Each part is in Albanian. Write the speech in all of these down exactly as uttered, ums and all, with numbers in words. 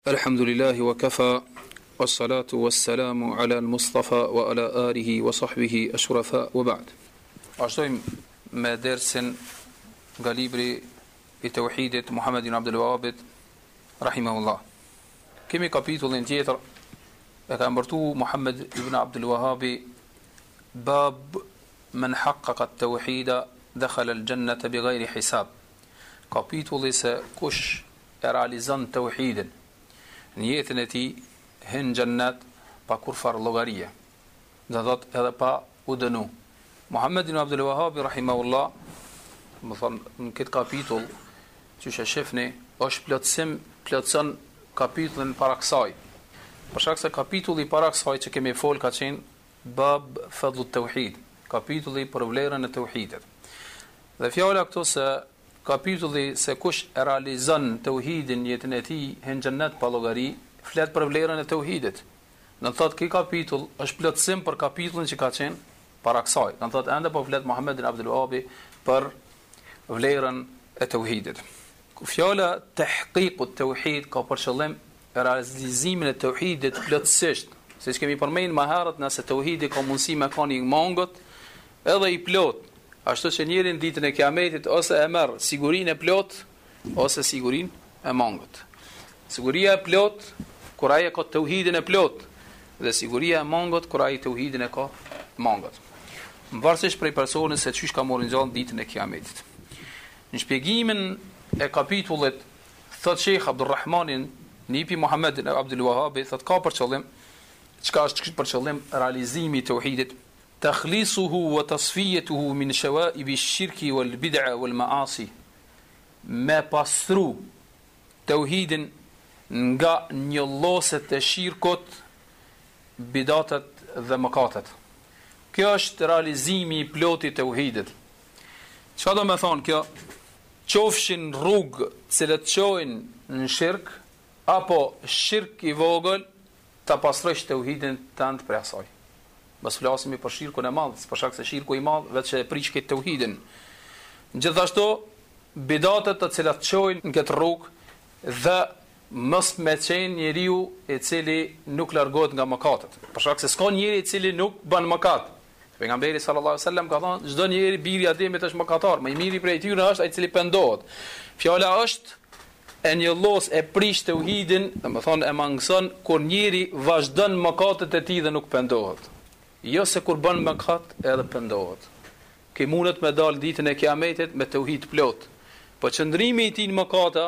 Alhamdulillahi wa kafa, wa salatu wa salamu ala al-Mustafa wa ala alihi wa sahbihi ashrafa wa ba'd. Vazhdojmë me dersin nga libri i Tauhidit Muhammad ibn Abdul Wahhabit rahimahullah. Kemi kapitullin tjetër e ka mbërtu Muhammad ibn Abdul Wahhabi bab man haqqaqa at-tauhida dakhala al-jannata bighayri hisab. Kapitulli se kush e realizon tauhidin në jetën e tij hyn xhennet pa kur far llogarie. Do thot edhe pa u dënu. Muhammad ibn Abdul Wahhab rahimahullah, më thon në këtë kapitull që e shihni, është plotësim, plotson kapitullin para kësaj. Për shkak se kapitulli para kësaj që kemi fol ka qenë bab fadlu tauhid, kapitulli për vlerën e tauhidit. Dhe fjala këtu se kapitulli se kush e realizon tauhidin jetën e tij hyn xhennet pa llogari, flet për vlerën e tauhidit. Do thotë ky kapitull është plotësim për kapitullin që ka qenë para kësaj. Do thotë ende po flet Muhammad ibn Abdul Wahhab për vlerën e tauhidit. Ku fjala tahqiq at-tauhid ka për qëllim realizimin e tauhidit plotësisht, siç kemi përmendur më herët, nëse tauhidi ka mundësi me kanë një mangut edhe i plot. Ashtu që njëri në ditën e kiametit ose e merr sigurinë e plot ose sigurinë e mangut. Siguria e plot kur ai ka tauhidin e plot dhe siguria e mangut kur ai tauhidin e ka mangut. Varësisht prej personit se çish ka marrë gjallë ditën e kiametit. Në shpjegimin e kapitullit thot Sheikh Abdulrahmanin nipi Muhammad ibn Abdul Wahhab thot ka për qëllim, çka është për qëllim realizimi i tauhidit, تخليصه وتصفيته من شوائب الشرك والبدع والمعاصي, ما pastru tauhidin nga njolloset e shirkut, bidatet dhe mëkatet. Kjo është realizimi i ploti tauhidit. Çfarë do të thonë kjo? Qofshin rrugë cilët çojnë në shirk apo shirk i vogël, ta pastrosh tauhidin tënd për asaj. Mos flasemi për shirkun e madh, për shkak se shirku i madh vetë e prish këtë tauhidin. Gjithashtu bidatet të cilat çojnë në këtë rrugë dhe mos me qenë njeriu i cili nuk largohet nga mëkatet. Për shkak se s'ka njeri i cili nuk bën mëkat. Pejgamberi sallallahu alajhi wasallam ka thënë çdo njeri biri i Ademit është mëkatar, më i miri prej tyre është ai i cili pendohet. Fjala është e njollos e prish tauhidin, domethënë e mangëson kur njeri vazhdon mëkatet e tij dhe nuk pendohet. Jo se kur bën mëkat edhe pendohet. Ki mundet me dal ditën e kiametit me tauhid plot. Po qëndrimi i tij në mëkata,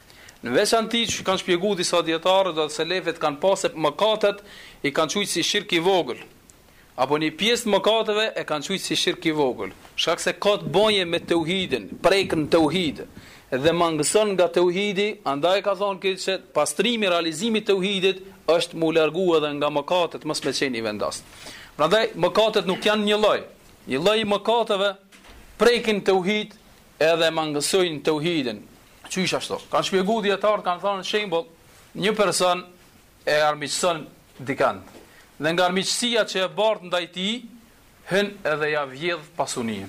në veçantë që kanë shpjeguar disa dietarë dhe selefët kanë pasë mëkatet i kanë thujtur si shirk i vogël. Apo një pjesë të mëkateve e kanë thujtur si shirk i vogël. Shkak se ka të bëjë me tauhidin, prekën tauhid dhe mangëson nga tauhidi, andaj ka thonë këtë që pastrimi, realizimi i tauhidit është mu largu edhe nga mëkatet, mos me qenë i vendas. Prandaj mëkatet nuk janë një lloj. Një lloj mëkateve prekin tauhid edhe mangësojnë tauhidin. Qysh ashtu? Kanë shpjeguar dietar, kanë thënë shembull, një person e armiqson dikant. Dhe nga armiqësia që e bart ndaj tij, hyn edhe ja vjedh pasuninë.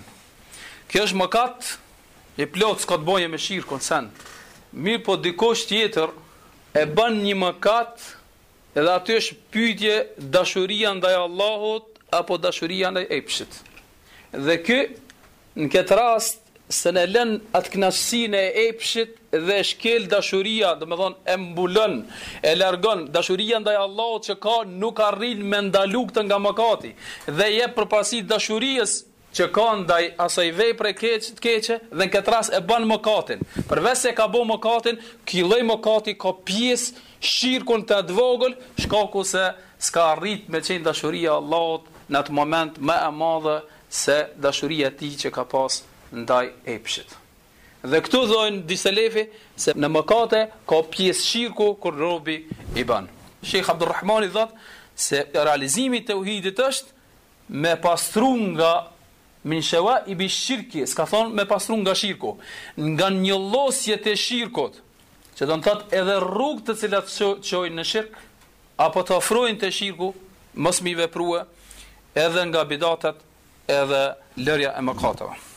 Kjo është mëkat i plot, s'ka të bëjë me shirkun sen. Mirë po dikush tjetër e bën një mëkat edhe aty është pyetje dashuria ndaj Allahut apo dashuria ndaj epshit. Dhe ky në këtë rast se ne lën atë kënaqësinë e epshit dhe shkel dashuria, domethënë e mbulon, e largon dashuria ndaj Allahut që ka, nuk arrin me ndalu këtë nga mëkati dhe jep përparësi dashurisë që ka ndaj asaj vepre keqe, keqe dhe në këtë rast e bën mëkatin. Përveç se ka bën mëkatin, ky lloj mëkati ka pjesë shirkun të atë vogël, shkaku se s'ka arrit me qenë dashuria Allahut në atë moment më e madhe se dashuria e tij që ka pas ndaj epshit. Dhe këtu thonë disa lefi se në mëkate ka pjesë shirku kur robi i bën. Sheikh Abdulrahmani thotë se realizimi i tauhidit është me pastru nga min shawaibi shirki, s'ka thonë me pastru nga shirku, nga njëllosjet e shirkut, që do të thotë edhe rrugë të cilat çojnë në shirk apo të ofrojnë te shirku, mos mi veprua edhe nga bidatat edhe lërja e mëkateve.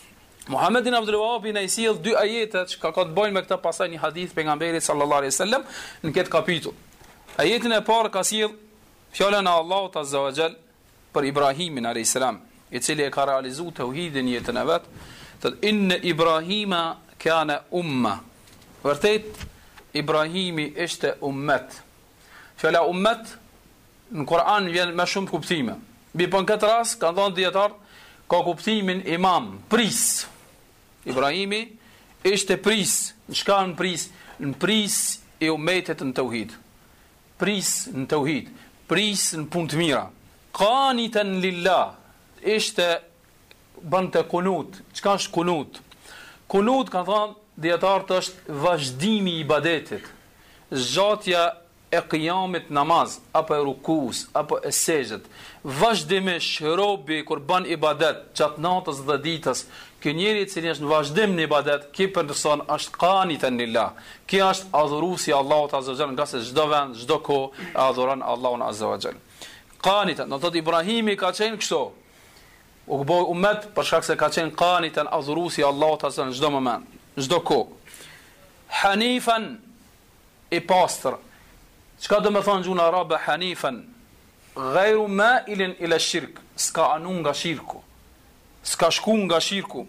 Muhammed ibn Abdul Wahhab i sjell dy ajete që ka të bëjnë me këtë, pasaj një hadith pejgamberit sallallahu alaihi wasallam në këtë kapitull. Ajetin e parë ka sjell fjalën e Allahut azza wa jall për Ibrahimin alayhis salam, i cili e ka realizuar tauhidin në jetën e vet. Thot inna Ibrahima kana umma. Vërtet Ibrahimi ishte ummet. Fjala ummet në Kur'an vjen me shumë kuptime. Mbi po në këtë rast ka thënë dietar ka kuptimin imam, pris. Ibrahimi ishte pris. Në çka në pris? Në pris e ummetit në tauhid. Pris në tauhid, pris në punë të mira. Qanitan lillah, ishte bante kunut. Çka është kunut? Kunut ka thënë dietarët është vazhdimi i ibadetit, zgjatja e qiyamit namaz, apo e rukus, apo e sejdet, vazhdimisht robi kur bën ibadet gjatë natës dhe ditës, ky njeri i cili është në vazhdim në ibadet, ky person është qanitan lillah. Ky është adhuruesi i Allahut azza wa jall, nga se çdo vend, çdo kohë e adhuron Allahun azza wa jall. Qanitan, do thotë Ibrahimi ka qenë kështu. U bë ummet për shkak se ka qenë qanitan, adhuruesi i Allahut azza wa jall në çdo moment, çdo kohë. Hanifan, i pastër. Çka do të thonë gjuna arabe hanifan? Ghayru ma'ilin ila shirk, s'ka anu nga shirku, s'ka shku nga shirku.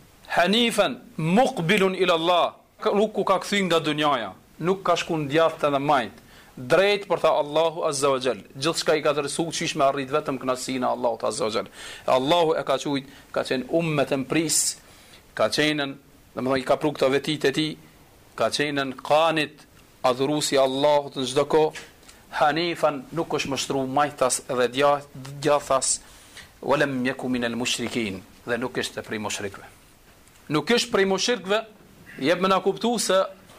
Hanifan muqbilun ila Allah, nuk ka kthy nga dunjaja, nuk ka shku në djathtë dhe majt, drejt për ta Allahu azza wa jall. Gjithçka i ka dërsuar çish me arrit vetëm kënaqësinë e Allahut azza wa jall. Allahu e ka thujt, ka qenë ummetën pris, ka qenë, domethënë i ka pru këto vetit e tij, ka qenë qanit, adhuruesi Allahut në çdo kohë. Hanifan, nuk është mështru majtas dhe djathas, walam yaku min al-mushrikin, dhe nuk është prej mushrikëve. Nuk është prej mushrikëve, jep më na kuptu se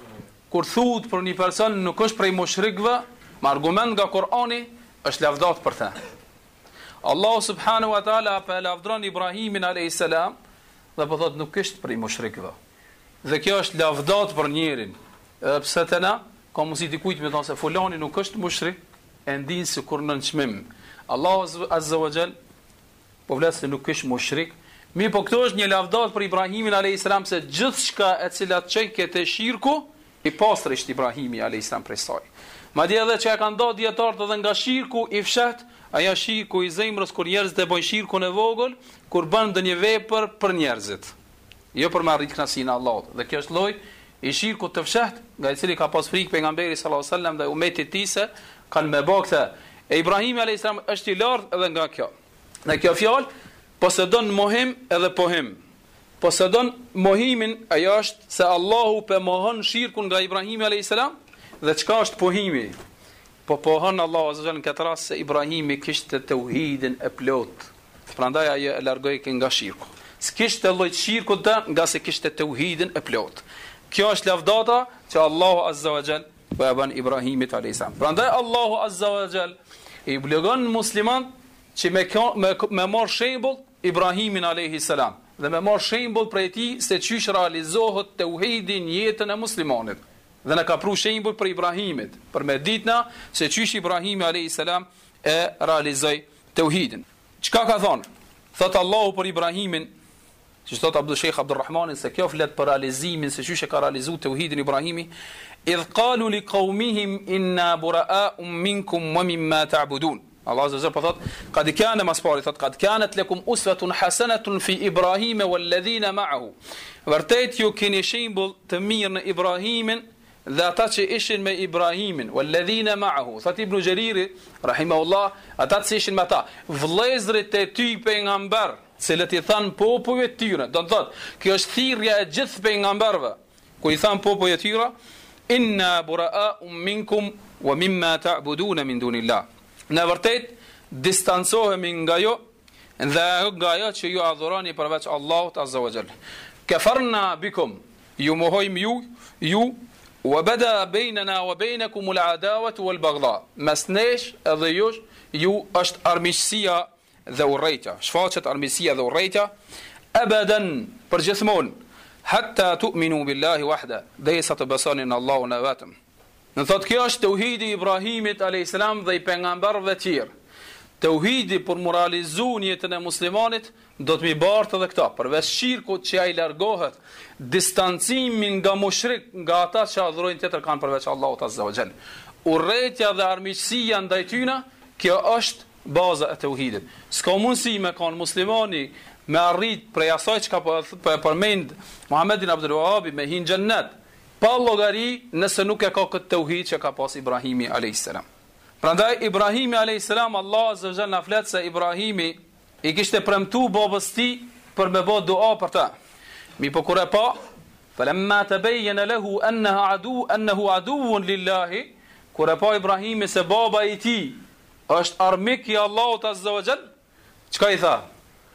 kur thuhet për një person nuk është prej mushrikëve, me argument nga Kur'ani, është lavdat për ta. Allahu subhanahu wa taala pa lavdron Ibrahimin alayhis salam dhe po thotë nuk është prej mushrikëve. Dhe kjo është lavdat për njerin. Edhe pse tani ka mundësi të kujt me thonë se fulani nuk është mushrik, e ndin se kur në çmim. Allahu azza wa jall po vlet se nuk është mushrik. Mi po këto është një lavdat për Ibrahimin alayhis salam, se gjithçka e cila çejke te shirku i pastër ishte Ibrahimi alayhis salam prej saj. Madje edhe që e kanë dhënë dietarët edhe nga shirku i fshat, ajo shirku i zemrës kur njerëzit e bojnë shirkun e vogël, kur bën ndonjë vepër për njerëzit, jo për me arrit kënaqësinë e Allahut. Dhe kjo është lloj i shirku të fshat, nga i cili ka pas frikë pejgamberi sallallahu alajhi wasallam dhe ummetit e tij se kanë me bë këtë. E Ibrahimi alayhis salam është i lartë edhe nga kjo. Në kjo fjalë posedon mohim edhe pohim. Posedon mohimin, ajo është se Allahu pe mohon shirkun nga Ibrahimi alayhis salam, dhe çka është pohimi? Po pohon Allahu azza wa jalla në këtë rast se Ibrahimi kishte tauhidin e plot. Prandaj ajo e largoi nga shirku. S'kishte lloj shirku të, nga se kishte tauhidin e plot. Kjo është lavdata që Allahu azza wa jall po e bën Ibrahimit alayhis salam. Prandaj Allahu azza wa jall i obligon musliman që me me, me marr shembull Ibrahimin alayhis salam dhe me marr shembull prej tij se çish realizohet tauhidi në jetën e muslimanit. Dhe na ka pru shembull për Ibrahimit, për me ditna se çish Ibrahimi alayhis salam e realizoi tauhidin. Çka ka thonë? Thot Allahu për Ibrahimin, që thot Abdul Sheikh Abdul Rahman, se kjo flet për realizimin se çish e ka realizuar tauhidin Ibrahimi. Idh qalu liqaumihim inna bura'a'un minkum wa mimma ta'budun. Allah azza wa jalla thot qad kana maspari thot qad kanat lakum uswatun hasanatun fi Ibrahim wal ladhina ma'ahu. Vërtet ju keni shembull të mirë në Ibrahimin dhe ata që ishin me Ibrahimin, wal ladhina ma'ahu. Thot Ibn Jariri rahimahullah, ata që ishin me ata, vëllezërit e ty pejgamber, cilët i than popujve të tyre. Do të thot, kjo është thirrja e gjithë pejgamberëve. Ku i than popujve të tyre, inna bura'a'un minkum wa mimma ta'budun min dunillah. Në vërtet distancohemi nga jo dhe nga ajo që ju adhuroni përveç Allahut azza wa jall. Kafarna bikum, ju mohojmë ju, ju wa bada bainana wa bainakum al-adawatu wal-baghdha. Mes nesh edhe jush ju është armiqësia dhe urrejtja. Shfaqet armiqësia dhe urrejtja abadan, përgjithmonë, hatta tu'minu billahi wahda, derisa të besoni në Allahun e vetëm. Në thot kjo është tauhidi Ibrahimit alayhis salam dhe i pejgamberëve të tjerë. Tauhidi për moralizu jetën e muslimanit do të mi bartë edhe këta, përveç shirkut që ai largohet, distancimin nga mushrik, nga ata që adhurojnë tjetër kanë përveç Allahut Azza wa Jall. Urrëtia dhe armiqësia ndaj tyre, kjo është baza e tauhidit. S'ka mundësi me kanë muslimani me arrit prej asaj që ka përmend Muhammedin Abdul Wahhabi me hin xhennet, pa llogari nëse nuk e ka këtë tauhid që ka pas Ibrahimi alayhis salam. Prandaj Ibrahimi alayhis salam, Allah Azza wa Jalla na flet se Ibrahimi i kishte premtu babës tij për me bë dua për ta. Mi po kur e pa, falamma tabayyana lahu annahu adu annahu aduwwun lillahi, kur e pa Ibrahimi se baba i tij është armik i Allahut Azza wa Jall, çka i tha?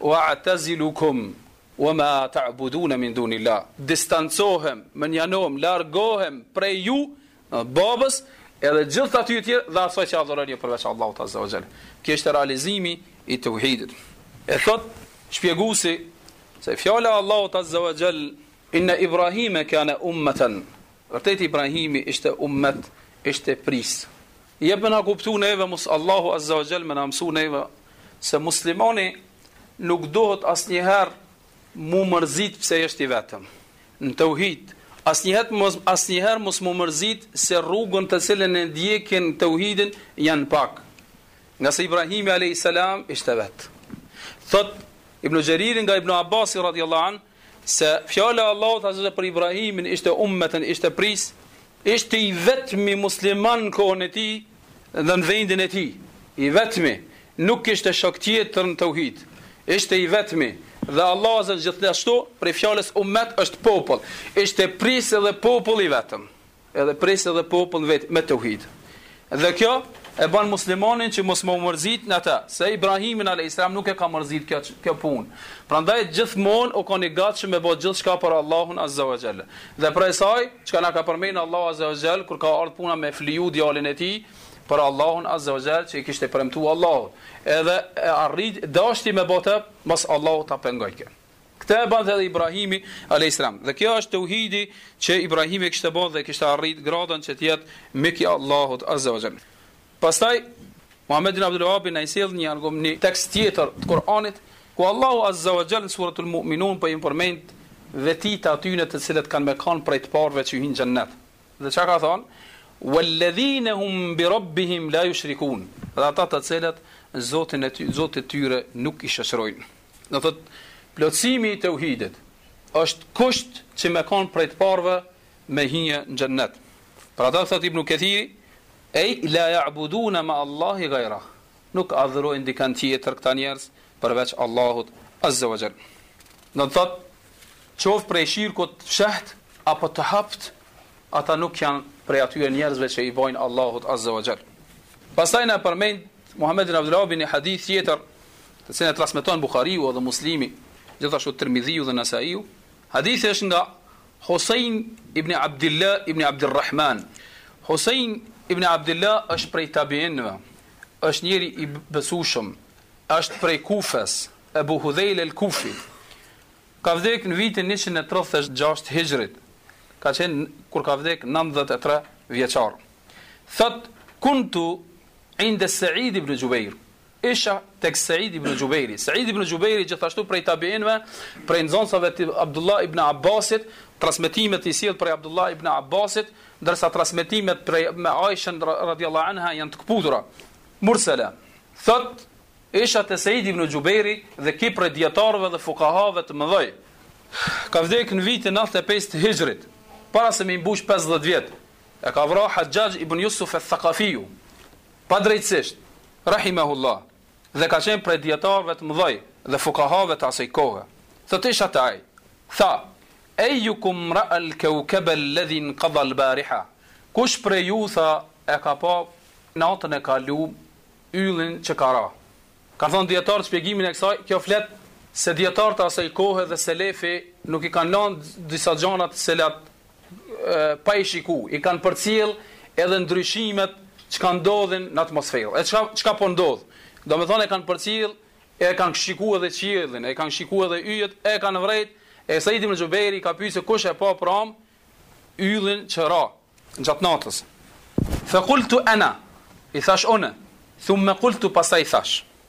Wa'tazilukum wama ta'budun min dunillah. Distancohem, më njanohem, largohem prej ju, babës, edhe gjithë aty të tjerë dhe asaj që adhuroni përveç Allahut Azza wa Jall. Kjo është realizimi i tauhidit. E thot shpjeguesi se fjala e Allahut Azza wa Jall, inna Ibrahima kana ummatan. Vërtet Ibrahimi ishte ummet, ishte pris. Jep me na kuptu neve mus Allahu Azza wa Jall me na mësu neve se muslimani nuk dohet asnjëherë mu mërzit pse është i vetëm. Në tauhid, asnjëherë mos asnjëherë mos mu mërzit se rrugën të cilën e ndjekin tauhidin janë pak. Nga se Ibrahimi alayhis salam ishte vet. Thot Ibn Jarir nga Ibn Abbas radhiyallahu an se fjala e Allahut Azza për Ibrahimin ishte ummeten, ishte pris, ishte i vetmi musliman në kohën e tij dhe në vendin e tij. I vetmi, nuk kishte shok tjetër në tauhid. Ishte i vetmi dhe Allah Azza gjithashtu për fjalës ummet është popull. Ishte pris edhe popull i vetëm. Edhe pris edhe popull vetë me tauhid. Dhe kjo e bën muslimanin që mos më mërzit në ata, se Ibrahimin alayhis salam nuk e ka mërzit kjo, kjo punë. Prandaj gjithmonë u kanë gatshëm me bëj gjithçka për Allahun Azza wa Jalla. Dhe për asaj, çka na ka përmendur Allahu Azza wa Jalla kur ka ardhur puna me fliju djalin e tij për Allahun Azza wa Jalla që i kishte premtuar Allahu. Edhe e arrit dashti me botë, mos Allahu ta pengojë. Këtë e bën edhe Ibrahimi alayhis salam. Dhe kjo është tauhidi që Ibrahimi kishte bën dhe kishte arrit gradën që të jetë mik i Allahut Azza wa Jalla. Pastaj Muhammedin Abdul Wahhabi na sjell një argument, një tekst tjetër të Kuranit ku Allahu Azza wa Jalla në suratul Mu'minun po i përmend vetit atyre të cilët kanë me kanë prej të parëve që hyjnë në xhennet. Dhe çka ka thonë? Walladhina hum bi rabbihim la yushrikun. Dhe ata të cilët Zotin e ty, Zotit tyre nuk i shoqërojnë. Do thot plotësimi i tauhidit është kusht që me kanë prej të parëve me hyrje në xhennet. Për ata thot Ibn Kathiri, ej la ya'buduna ma Allahi ghayra. Nuk adhurojnë dikën tjetër këta njerëz përveç Allahut Azza wa Jall. Do thot qof prej shirkut fsheht apo të hapt, ata nuk janë prej atyre njerëzve që i bojnë Allahut Azza wa Jall. Pastaj na përmend Muhammedin Abdul Wahhabi në hadith tjetër, të cilin e transmeton Buhariu dhe Muslimi, gjithashtu Tirmidhiu dhe Nasaiu. Hadithi është nga Husain ibn Abdullah ibn Abdurrahman. Husain ibn Abdullah është prej tabiinëve, është njëri i besueshëm, është prej Kufës, Abu Hudhayl al-Kufi. Ka vdek në vitin njëqind e tridhjet e gjashtë Hijrit. Ka qenë kur ka vdek nëntëdhjetë e tre vjeçar. Thot kuntu inda Sa'id ibn Jubair. Isha tek Sa'id ibn Jubairi. Sa'id ibn Jubairi gjithashtu prej tabiinëve, prej nxënësave të Abdullah ibn Abbasit, transmetimet i sjell prej Abdullah ibn Abbasit, ndërsa transmetimet prej me Aisha radhiyallahu anha janë të kputura. Mursala. Thot isha te Sa'id ibn Jubairi dhe ki prej dietarëve dhe fukahave të mëdhej. Ka vdek në vitin nëntëdhjetë e pesë të Hijrit, para se me mbush pesëdhjetë vjet. E ka vrarë Hajjaj ibn Yusuf al-Thaqafiu, pa drejtësisht, rahimahullah, dhe ka qenë prej dietarëve të mëdhej dhe fukahave të asaj kohe. Thot isha te ai, tha, ejukum ra'a al-kawkaba alladhi inqadha al-bariha. Kush prej ju tha e ka pa natën e kaluar yllin që ka ra. Ka thonë dietar shpjegimin e kësaj, kjo flet se dietarët e asaj kohe dhe selefi nuk i kanë lënë disa gjëra të cilat pa i shiku, i kanë përcjell edhe ndryshimet që kanë ndodhin në atmosferë. E çka çka po ndodh? Domethënë e kanë përcjell, e kanë shikuar edhe qiellin, e kanë shikuar edhe yjet, e kanë vrejt. E Sa'id ibn Jubairi ka pyesë kush e pa pram yllin që ra gjatë natës. Fa qultu ana, i thash unë, thumma qultu pastaj thash.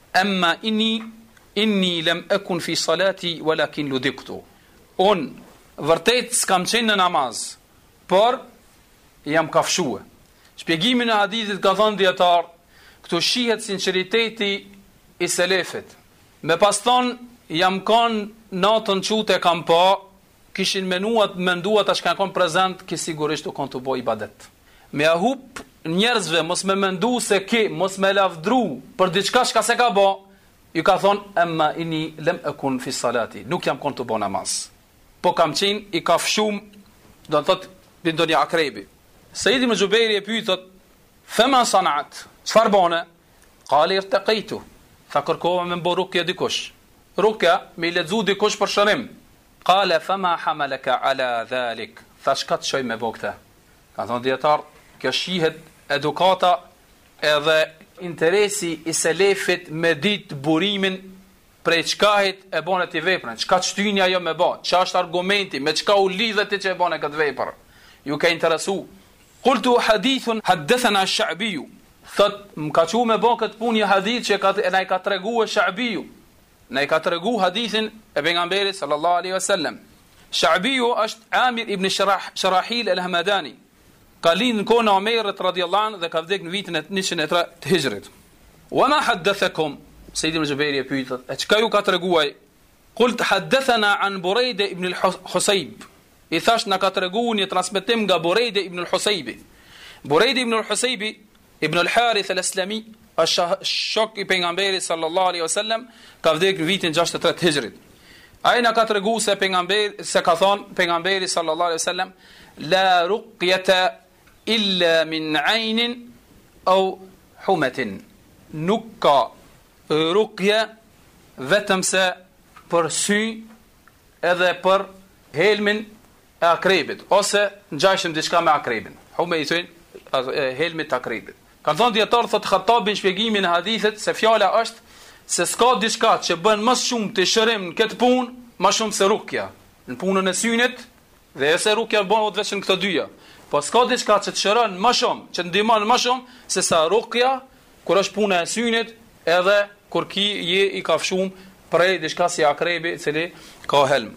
amma inni inni lam akun fi salati walakin ludiktu. Un vërtet s'kam qenë në namaz, por jam kafshue. Shpjegimin e hadithit ka thënë dietar, këtu shihet sinqeriteti i selefit. Me pas thonë, jam kanë natën qute kam pa, kishin menuat, menduat tash kanë kanë prezent, ki sigurisht u kanë të boj ibadet. Me ahup njerëzve, mos me mendu se ki, mos me lavdru për diçka shka se ka bo, ju ka thonë, emma inni lem e kun fi salati, nuk jam kanë të bo namaz. Po kam qenë i kafshum, do në thotë, bindo një akrebi. Sejdi më Gjubejri e pyjtët, fema sanat, qfar bone? Kali i rtëkejtu, tha kërkova me mbo rukja dikush. Rukja, me i ledzu dikush për shërim. Kale, fema hamaleka ala dhalik, tha shka të shoj me bo këta. Ka thonë djetar, kjo shihet edukata edhe interesi i selefit me dit burimin prej qkahit e bone t'i veprën, qka të shtynja jo me bo, qa është argumenti, me qka u lidhe ti që e bone këtë vepër. Ju ka interesu. Kultu hadithun haddethana Sha'biju, thot, më ka qu me bo këtë pun një hadith që e na i ka të regu e Sha'biju, na i ka të regu hadithin e pejgamberit sallallahu alaihi wasallam. Sha'biju është Amir ibn Sharah, Sharahil el-Hamadani, ka lind në kona Omerit radiallahu anhu dhe ka vdek në vitin e njëqind e tre të hijrit. Wa ma haddathakum, Sejdi më Gjubejri e pyjtët, e qka ju ka të reguaj? Kult haddethana an Burejde ibn al-Husayb, i thash në ka të regu një transmitim nga Burejde ibn al-Husaybi. Burejde ibn al-Husaybi, ibn al-Harith al-Aslami, është shok i pejgamberit sallallahu alaihi wasallam, ka vdek në vitin gjashtëdhjetë e tre të hijrit. Ai na ka tregu se pejgamberi se ka thënë pejgamberi sallallahu alaihi wasallam, la ruqyata illa min 'aynin aw humatin. Nuk ka rukje vetëm se për sy edhe për helmin e akrebit, ose ngjajshëm diçka me akrebin. Hume i thënë helmit të akrebit. Ka thonë dietar, thot Khattabin shpjegimin e hadithit se fjala është se s'ka diçka që bën më shumë të shërim në këtë punë, më shumë se rukja. Në punën e synit dhe se rukja bëhet vetëm këto dyja. Po s'ka diçka që të shëron më shumë, që ndihmon më shumë se sa rukja, kur është puna e synit edhe kur ki je i kafshum prej diçka si akrebi i cili ka helm.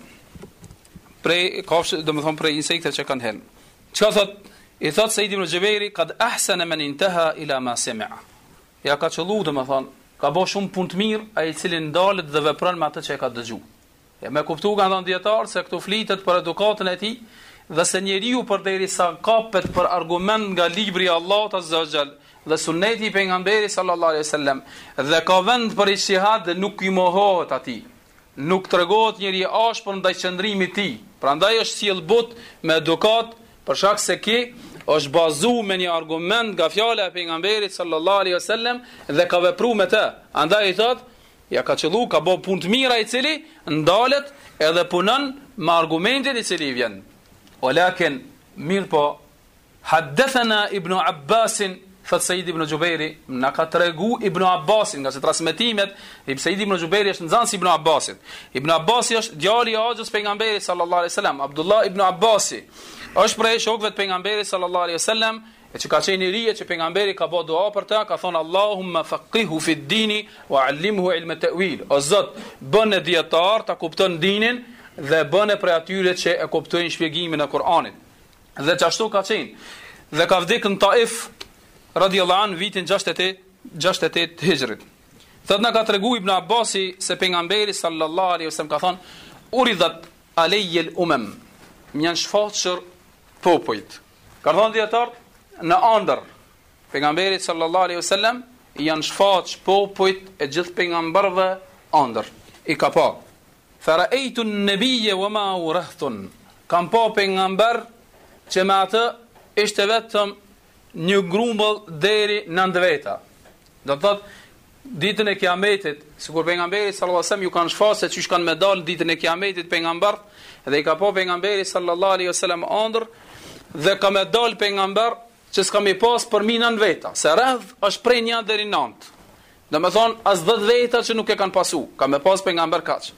Prej kafshë, do të thonë prej insekteve që kanë helm. Çka thot? I thot Sejdi ibn Gjubejri, kad ahsana man intaha ila ma sami'a. Ja ka qëllu, do të thonë, ka bo shumë punë të mirë ai i cili ndalet dhe vepron me atë që e ka dëgju. Ja me kuptu ka thënë dietar se këtu flitet për edukatën e tij dhe se njeriu përderisa kapet për argument nga libri i Allahut azza wa jall dhe sunneti i pejgamberit sallallahu alaihi wasallam dhe ka vend për ijtihad dhe nuk i mohohet atij. Nuk tregohet njëri ashpër ndaj qëndrimit të tij. Prandaj është sjell but me edukat për shkak se ki është bazuar me një argument nga fjala e pejgamberit sallallahu alaihi wasallam dhe ka vepruar me të. Andaj i thot, ja ka qellu, ka bë punë të mira i cili ndalet edhe punon me argumentin i cili vjen. Walakin mirë po haddathana Ibn Abbas, thot Sejdi ibn Gjubejri, na ka tregu Ibn Abbasin, nga se transmetimet i Sejdi ibn Gjubejri është nxënës Ibn Abbasit. Ibn Abbasi është djali i Axhës pejgamberit sallallahu alaihi wasallam, Abdullah ibn Abbasi. Është prej shokëve të pejgamberit sallallahu alaihi wasallam, e që ka qenë i ri, që pejgamberi ka bë dua për ta, ka thonë Allahumma faqihu fi ddini wa 'allimhu ilma ta'wil. O Zot, bën e dietar ta kupton dinin dhe bën e prej atyre që e kuptojnë shpjegimin e Kur'anit. Dhe çashtu ka qenë. Dhe ka vdekur në Taif radiallahu an vitin gjashtëdhjetë e tetë të hijrit. Thot na ka tregu Ibn Abbasi se pejgamberi sallallahu alaihi wasallam ka thonë uridat alayya al-umam, më janë shfaqur popujt. Ka thonë dietar në ëndër pejgamberi sallallahu alaihi wasallam janë shfaq popujt e gjithë pejgamberëve ëndër. I ka pa. Fara'aytu an-nabiyya wa ma urahtun. Kam pa pejgamber që me atë ishte vetëm një grumbull deri në nëntë veta. Do të thotë ditën e Kiametit, sikur pejgamberi sallallahu alaihi wasallam ju kanë shfaqur se çish kanë me dal ditën e Kiametit pejgamber, dhe i ka pa pejgamberi sallallahu alaihi wasallam ëndër dhe ka me dal pejgamber që s'ka mi pas për mi nëntë veta, se rreth është prej një deri në nëntë. Do të thonë as dhjetë veta që nuk e kanë pasu, ka me pas pejgamber kaç.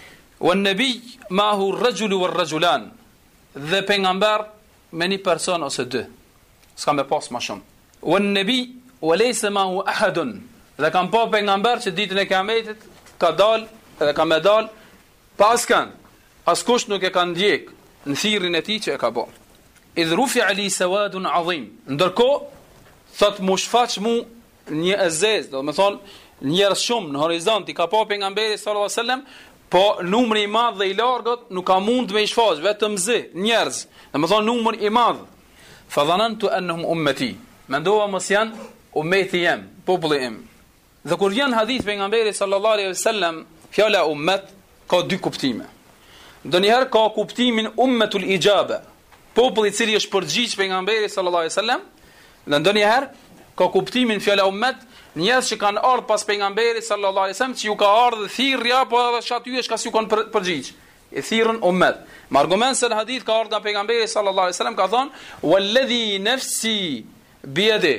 Wa an-nabi ma hu ar-rajulu war-rajulan. Dhe pejgamber me një person ose dy. S'ka me pas më shumë. Wa an-nabi wa laysa ma hu ahadun. Dhe kanë pa pejgamber që ditën e Kiametit ka dal edhe ka më dal pa askan. Askush nuk e ka ndjek në thirrjen e tij që e ka bë. Idh rufi ali sawadun azim. Ndërkohë thot mu shfaq mu një ezez, do të thonë njerëz shumë në horizont i ka pa pejgamberi sallallahu alajhi wasallam, po numri i madh dhe i largët nuk ka mund me i shfaq, vetëm zi, njerëz. Do të thonë numër i madh. Fa dhanantu annahum ummati. Mendova mos janë ummeti jam, populli im. Dhe kur vjen hadith pejgamberi sallallahu alajhi wasallam, fjala ummet ka dy kuptime. Ndonjëherë ka kuptimin ummetul ijaba, populli i cili është përgjigj pejgamberit sallallahu alajhi wasallam, dhe ndonjëherë ka kuptimin fjala ummet, njerëz që kanë ardhur pas pejgamberit sallallahu alajhi wasallam, që ju ka ardhur thirrja apo edhe aty është ka si kanë për, përgjigj. E thirrën ummet. Me argument se në hadith ka ardhur nga pejgamberi sallallahu alajhi wasallam ka thonë: "Walladhi nafsi biyadi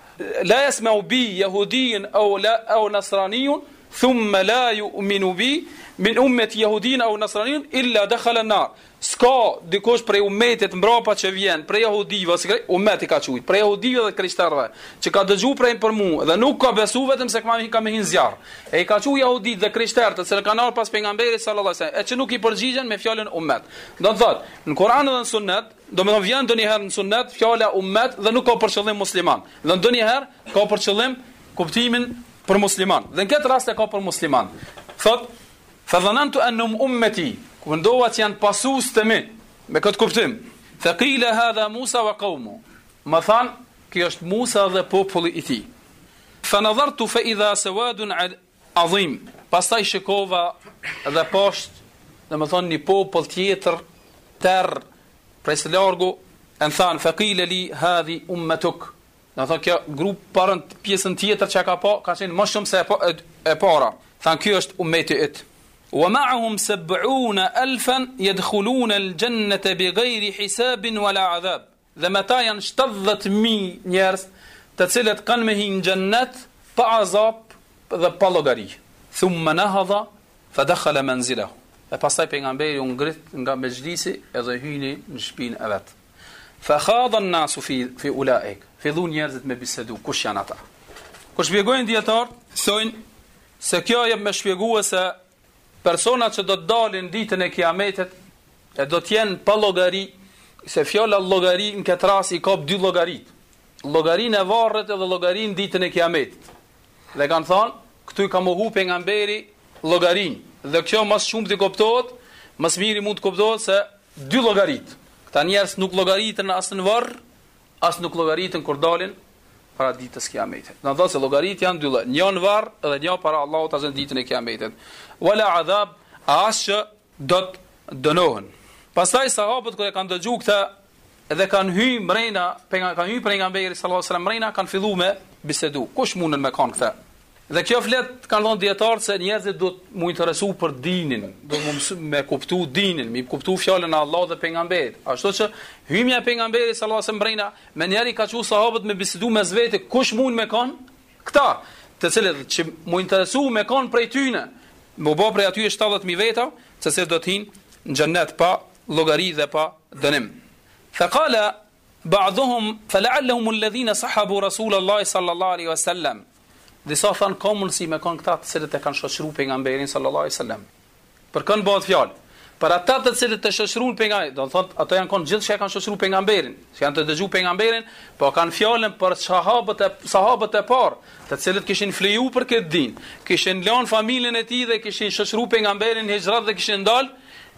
la yasma'u bi yahudiyyun aw la aw nasraniyyun thumma la yu'minu bi min ummeti yahudin aw nasraniyyun illa dakhala an-nar." S'ka dikush prej ummetit mbrapa që vjen, prej jahudive ose ummeti ka thujt, prej jahudive dhe krishterëve, që ka dëgjuar prej për mua dhe nuk ka besu vetëm se ka me hin zjarr. E i ka thujt jahudit dhe krishterët që kanë ardhur pas pejgamberit sallallahu alajhi wasallam, e që nuk i përgjigjen me fjalën ummet. Do të thotë, në Kur'an dhe në Sunnet, do të thonë vjen ndonjëherë në Sunnet fjala ummet dhe nuk ka për qëllim musliman. Dhe ndonjëherë ka për qëllim kuptimin për musliman. Dhe në këtë rast e ka për musliman. Thot: "Fa dhanantu annahum ummati." Këndova që janë pasus të mi, me këtë kuptim. Thaqila hadha Musa wa qawmu. Më thanë, kjo është Musa dhe populli i tij. Fa nadhartu fa idha sawadun azim. Pastaj shikova dhe poshtë, dhe më thonë një popull tjetër tërë prej së largu, e më thanë, faqila li hadhi ummatuk. Dhe më thonë, kjo grup parën pjesën tjetër që ka pa, ka qenë më shumë se e para. Thanë, kjo është ummeti it. ومعهم سبعون ألفا يدخلون الجنة بغير حساب ولا عذاب. Dhe me ta janë shtatëdhjetë mijë njerëz të cilët kanë me hinë xhennet pa azab dhe pa llogari. Thumma nahadha fa dakhala manzilahu. E pastaj pejgamberi u ngrit nga mezhlisi edhe hyni në shtëpinë e vet. Fa khadha an-nasu fi fi ulaik. Fillun njerëzit me bisedu kush janë ata. Kur shpjegojnë dietar, thonë se kjo jep me shpjeguar se personat që do të dalin ditën e Kiametit e do të jenë pa llogari, se fjala llogari në këtë rast i ka dy llogarit. Llogarinë e varrit edhe llogarinë ditën e Kiametit. Dhe kanë thënë, këtu i ka mohu pejgamberi llogarinë. Dhe kjo më shumë të kuptohet, më së miri mund të kuptohet se dy llogarit. Këta njerëz nuk llogaritën as në varr, as nuk llogaritën kur dalin para ditës Kiametit. Do të thotë se llogarit janë dy lloj, një në varr dhe një para Allahut azh ditën e Kiametit. Wala adhab, as që do të dënohen. Pastaj sahabët kur e kanë dëgjuar këtë dhe kanë hyrë mrena, kanë hyrë pejgamberi sallallahu alajhi wasallam mrena, kanë filluar me bisedu. Kush mundën me kanë këtë? Dhe kjo flet kanë thënë dietarët se njerëzit do të mu interesu për dinin, do të me kuptu dinin, me kuptu fjalën e Allahut dhe pejgamberit. Ashtu që hyrja e pejgamberit sallallahu alajhi wasallam mrena, me njëri ka thënë sahabët me bisedu mes vetë, kush mund me kanë? Këta, të cilët që mu interesu me kanë prej tyne. Më bo prej aty e shtatëdhjetë mijë veta, se se do të hinë në xhennet pa llogari dhe pa dënim. Faqala ba'dhum fala'allahum alladhina sahabu Rasulullah sallallahu alaihi wasallam. Disa thanë ka mundësi me kanë këta të cilët e kanë shoqëruar pejgamberin sallallahu alaihi wasallam. Për kënd bëhet fjalë? Për ata të cilët e shoqëruan pejgamberin, do të thotë ato janë kanë gjithë që e kanë shoqëruar pejgamberin, që janë të dëgjuar pejgamberin, po kanë fjalën për sahabët e sahabët e parë, të cilët kishin fleju për këtë din, kishin lënë familjen e tij dhe kishin shoqëruar pejgamberin në hijrat dhe kishin dalë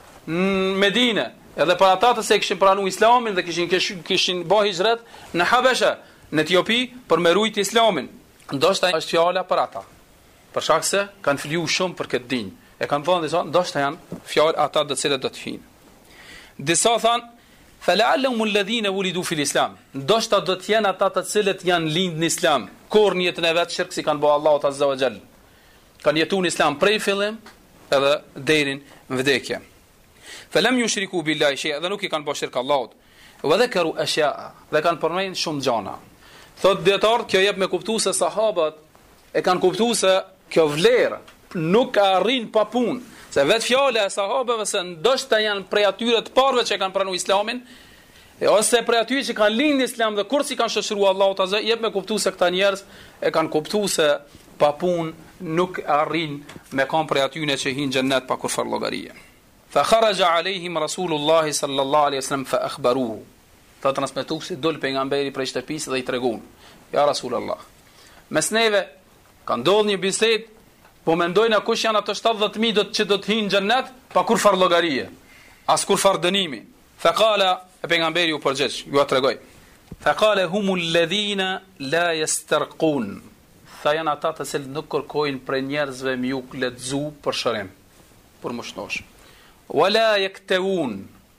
në Medinë. Edhe për ata të se kishin pranuar Islamin dhe kishin kishin bërë hijrat në Habesha, në Etiopi për me ruajt Islamin. Ndoshta është fjala për ata. Për shkak se kanë fleju shumë për këtë din. E kanë thënë disa, ndoshta janë fjalë ata të cilët do të hinë. Disa thanë, fala'allahum alladhina wulidu fil Islam. Ndoshta do të jenë ata të cilët janë lindë në Islam, kur në jetën e vet shirk si kanë bëu Allahu azza wa jall. Kanë jetuar në Islam prej fillim edhe deri në vdekje. Falam yushriku billahi shay'a, dhe nuk i kanë bërë shirk Allahut. Wa dhakaru ashya'a, dhe kanë përmendur shumë gjëra. Thot dietar, kjo jep me kuptu se sahabët e kanë kuptu se kjo vlerë nuk arrin pa punë. Se vetë fjala e sahabëve se ndoshta janë prej atyre të parëve që kanë pranuar Islamin, e ose prej atyre që kanë lindë Islam dhe kur si kanë shoqëruar Allahu ta jep me kuptu se këta njerëz e kanë kuptu se pa punë nuk arrin me kam prej atyne që hinë gjennet pa kur farë llogarie. Fa kharaja alejhim Rasulullah sallallahu alaihi wasallam fa akhbaruhu. Ta transmetu si dol pejgamberi prej shtëpisë dhe i tregun: Ja Rasulullah, mes neve ka ndodhur një bisedë, po mendojnë a kush janë ato shtatëdhjetë mijë do që do të hinë gjennet pa kur farë llogarie, as kur farë dënimi. Fa qala, e pejgamberi u përgjigj, ju a tregoj. Fa qala humul ladhina la yastarqun. Tha janë ata të cilët nuk kërkojnë për njerëzve më ju lexu për shërim, për moshnosh. Wala yaktawun,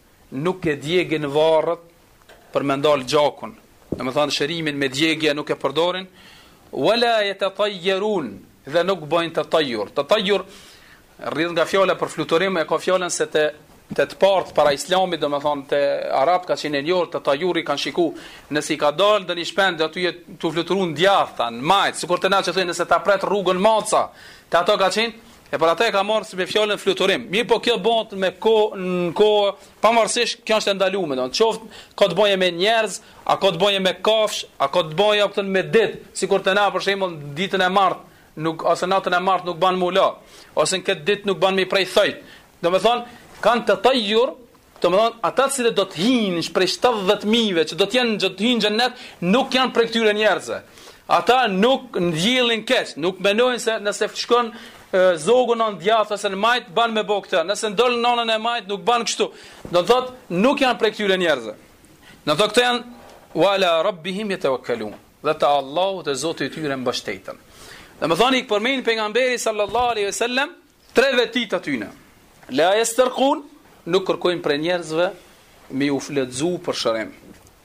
nuk e djegin varrët për me ndal gjakun. Domethënë shërimin me djegje nuk e përdorin. Wala yatatayyarun, dhe nuk bëjnë tatayyur. Tatayyur rrjedh nga fjala për fluturim, e ka fjalën se te te të partë para islamit, domethënë te arab ka qenë njërë të tajuri kanë shiku, nëse i ka dalë dhe një shpend dhe aty të fluturun djathta në majtë, sikur të na që thënë nëse ta pret rrugën maca, te ato ka qenë, e për ata e ka marrë si me fjalën fluturim. Mirë, po kjo bëhet me kohë në kohë, pavarësisht kjo është e ndaluar, do të qoftë ka të bëjë me njerëz, a ka të bëjë me kafsh, a ka të bëjë apo me ditë, sikur të na për shembull ditën e martë, nuk ose natën e martë nuk ban mula, ose në këtë ditë nuk ban me prej thojt. Domethënë kanë të tajjur, të më thonë, ata cilët do të hinë prej shtatëdhjetë mijëve që do të jenë, do të hinë xhennet, nuk janë prej këtyre njerëzve. Ata nuk ndjellin keq, nuk mendojnë se nëse shkon zogu në djathtë ose në majt ban me bë këtë, nëse ndol nënën e majt nuk ban kështu. Do të thotë nuk janë prej këtyre njerëzve. Do të thotë këto janë wala rabbihim yatawakkalun. Dhe te Allahu te Zoti i tyre mbështeten. Dhe më thoni përmend pejgamberi sallallahu alaihi wasallam tre vetit atyne. La yastarqun, nuk kërkojnë për njerëzve me u fletzu për shërim.